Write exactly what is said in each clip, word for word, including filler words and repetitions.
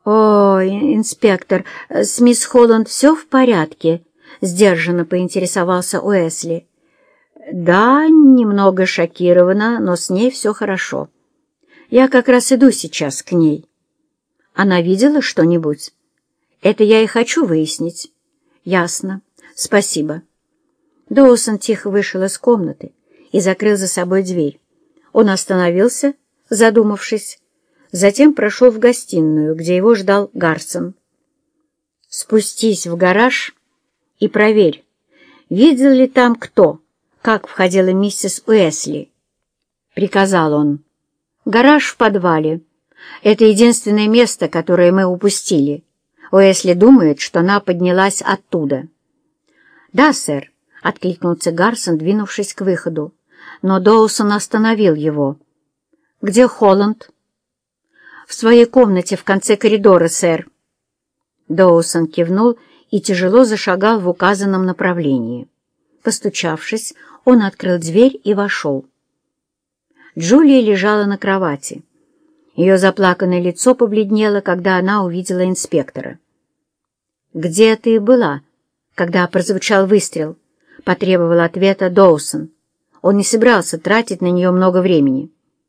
«О, инспектор, с мисс Холланд все в порядке?» — сдержанно поинтересовался Уэсли. «Да, немного шокирована, но с ней все хорошо. Я как раз иду сейчас к ней. Она видела что-нибудь? Это я и хочу выяснить». «Ясно. Спасибо». Доусон тихо вышел из комнаты и закрыл за собой дверь. Он остановился, задумавшись, затем прошел в гостиную, где его ждал Гарсон. «Спустись в гараж и проверь, видел ли там кто, как входила миссис Уэсли», — приказал он. «Гараж в подвале. Это единственное место, которое мы упустили. Уэсли думает, что она поднялась оттуда». «Да, сэр», — откликнулся Гарсон, двинувшись к выходу, но Доусон остановил его. «Где Холланд?» «В своей комнате в конце коридора, сэр». Доусон кивнул и тяжело зашагал в указанном направлении. Постучавшись, он открыл дверь и вошел. Джулия лежала на кровати. Ее заплаканное лицо побледнело, когда она увидела инспектора. «Где ты была, когда прозвучал выстрел?» — потребовал ответа Доусон. Он не собирался тратить на нее много времени.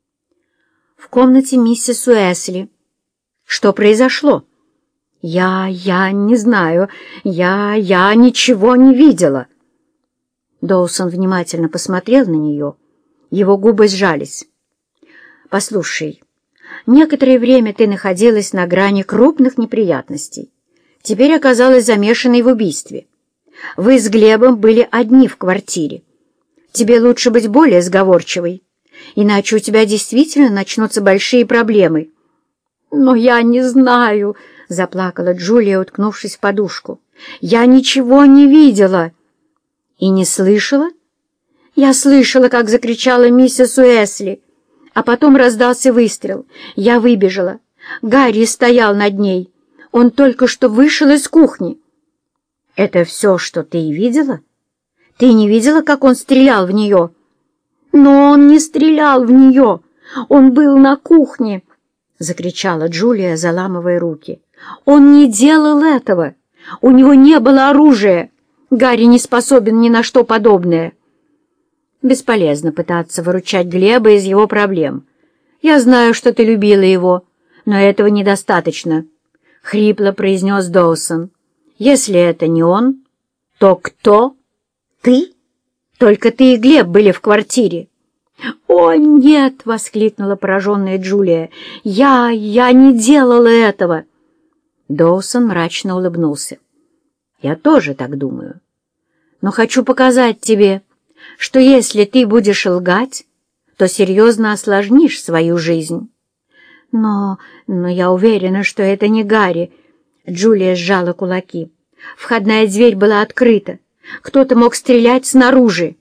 «В комнате миссис Уэсли». «Что произошло?» «Я... я не знаю. Я... я ничего не видела». Доусон внимательно посмотрел на нее. Его губы сжались. «Послушай, некоторое время ты находилась на грани крупных неприятностей. Теперь оказалась замешанной в убийстве. Вы с Глебом были одни в квартире. Тебе лучше быть более сговорчивой, иначе у тебя действительно начнутся большие проблемы». «Но я не знаю», — заплакала Джулия, уткнувшись в подушку. «Я ничего не видела». «И не слышала?» «Я слышала, как закричала миссис Уэсли, а потом раздался выстрел. Я выбежала. Гарри стоял над ней. Он только что вышел из кухни». «Это все, что ты и видела? Ты не видела, как он стрелял в нее?» «Но он не стрелял в нее. Он был на кухне», — закричала Джулия, заламывая руки. «Он не делал этого. У него не было оружия. Гарри не способен ни на что подобное». «Бесполезно пытаться выручать Глеба из его проблем. Я знаю, что ты любила его, но этого недостаточно», — хрипло произнес Доусон. «Если это не он, то кто? Ты? Только ты и Глеб были в квартире». «О, нет!» — воскликнула пораженная Джулия. «Я... я не делала этого!» Доусон мрачно улыбнулся. «Я тоже так думаю. Но хочу показать тебе, что если ты будешь лгать, то серьезно осложнишь свою жизнь». «Но... но я уверена, что это не Гарри». Джулия сжала кулаки. «Входная дверь была открыта. Кто-то мог стрелять снаружи».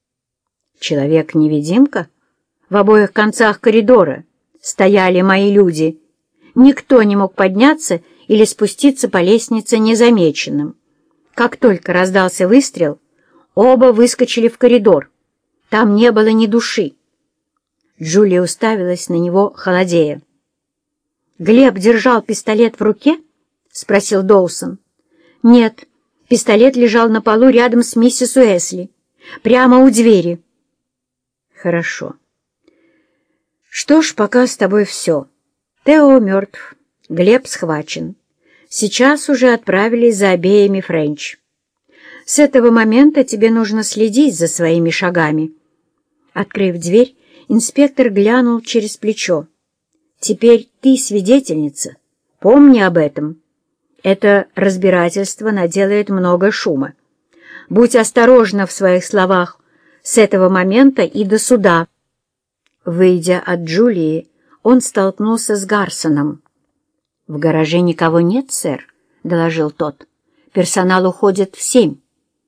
«Человек-невидимка? В обоих концах коридора стояли мои люди. Никто не мог подняться или спуститься по лестнице незамеченным. Как только раздался выстрел, оба выскочили в коридор. Там не было ни души». Джулия уставилась на него, холодея. «Глеб держал пистолет в руке?» — спросил Доусон. «Нет, пистолет лежал на полу рядом с миссис Уэсли, прямо у двери». «Хорошо. Что ж, пока с тобой все. Тео мертв, Глеб схвачен. Сейчас уже отправились за обеими Френч. С этого момента тебе нужно следить за своими шагами». Открыв дверь, инспектор глянул через плечо. «Теперь ты свидетельница. Помни об этом. Это разбирательство наделает много шума. Будь осторожна в своих словах с этого момента и до суда». Выйдя от Джулии, он столкнулся с Гарсоном. «В гараже никого нет, сэр», — доложил тот. «Персонал уходит в семь».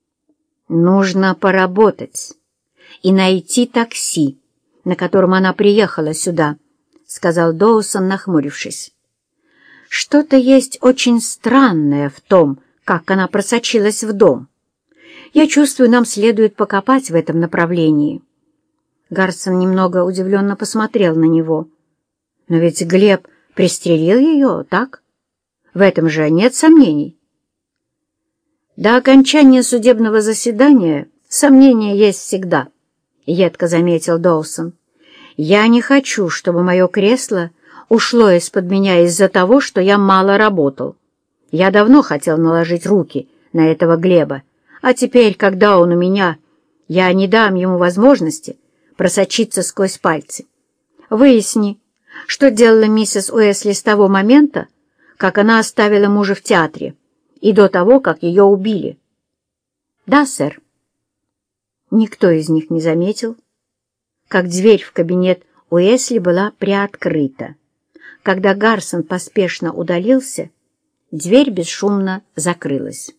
«Нужно поработать и найти такси, на котором она приехала сюда», — сказал Доусон, нахмурившись. «Что-то есть очень странное в том, как она просочилась в дом. Я чувствую, нам следует покопать в этом направлении». Гарсон немного удивленно посмотрел на него. «Но ведь Глеб пристрелил ее, так?» В этом же нет сомнений. До окончания судебного заседания сомнения есть всегда, — едко заметил Доусон. Я не хочу, чтобы мое кресло ушло из-под меня из-за того, что я мало работал. Я давно хотел наложить руки на этого Глеба, а теперь, когда он у меня, я не дам ему возможности просочиться сквозь пальцы. Выясни, что делала миссис Уэсли с того момента, как она оставила мужа в театре, и до того, как ее убили. Да, сэр. Никто из них не заметил, как дверь в кабинет Уэсли была приоткрыта. Когда Гарсон поспешно удалился, дверь бесшумно закрылась.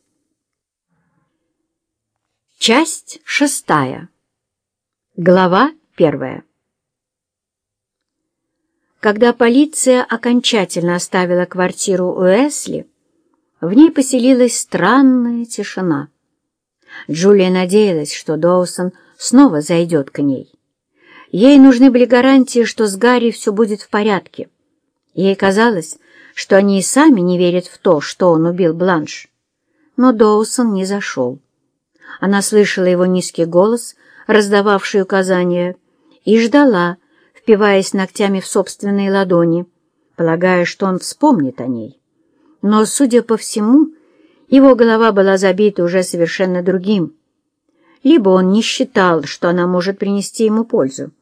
Часть шестая. Глава первая. Когда полиция окончательно оставила квартиру Уэсли, в ней поселилась странная тишина. Джулия надеялась, что Доусон снова зайдет к ней. Ей нужны были гарантии, что с Гарри все будет в порядке. Ей казалось, что они и сами не верят в то, что он убил Бланш. Но Доусон не зашел. Она слышала его низкий голос, раздававший указания, и ждала, впиваясь ногтями в собственные ладони, полагая, что он вспомнит о ней. Но, судя по всему, его голова была забита уже совершенно другим. Либо он не считал, что она может принести ему пользу.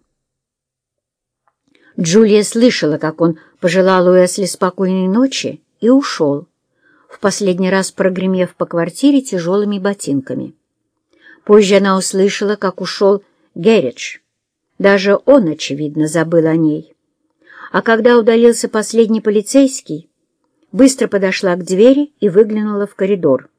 Джулия слышала, как он пожелал Уэсли спокойной ночи и ушел, в последний раз прогремев по квартире тяжелыми ботинками. Позже она услышала, как ушел Герридж. Даже он, очевидно, забыл о ней. А когда удалился последний полицейский, быстро подошла к двери и выглянула в коридор.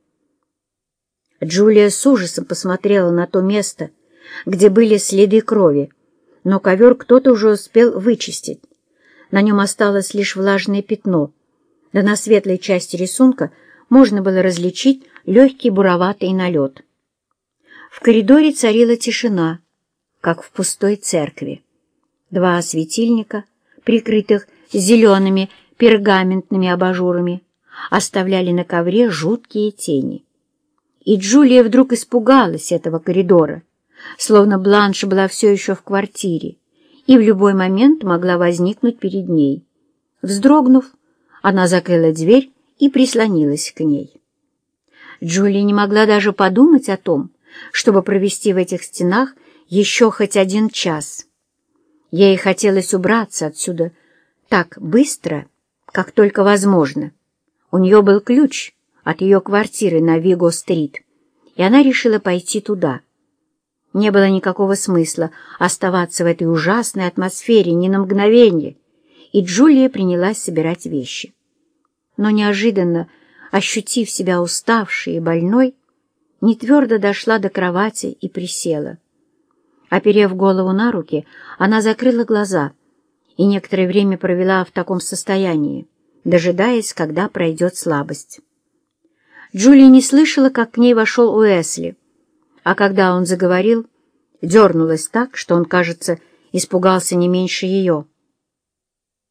Джулия с ужасом посмотрела на то место, где были следы крови, но ковер кто-то уже успел вычистить. На нем осталось лишь влажное пятно, да на светлой части рисунка можно было различить легкий буроватый налет. В коридоре царила тишина, как в пустой церкви. Два светильника, прикрытых зелеными пергаментными абажурами, оставляли на ковре жуткие тени. И Джулия вдруг испугалась этого коридора, словно Бланш была все еще в квартире и в любой момент могла возникнуть перед ней. Вздрогнув, она закрыла дверь и прислонилась к ней. Джулия не могла даже подумать о том, чтобы провести в этих стенах еще хоть один час. Ей хотелось убраться отсюда так быстро, как только возможно. У нее был ключ от ее квартиры на Виго-стрит, и она решила пойти туда. Не было никакого смысла оставаться в этой ужасной атмосфере ни на мгновение, и Джулия принялась собирать вещи. Но неожиданно, ощутив себя уставшей и больной, нетвердо дошла до кровати и присела. Оперев голову на руки, она закрыла глаза и некоторое время провела в таком состоянии, дожидаясь, когда пройдет слабость. Джулия не слышала, как к ней вошел Уэсли, а когда он заговорил, дернулась так, что он, кажется, испугался не меньше ее.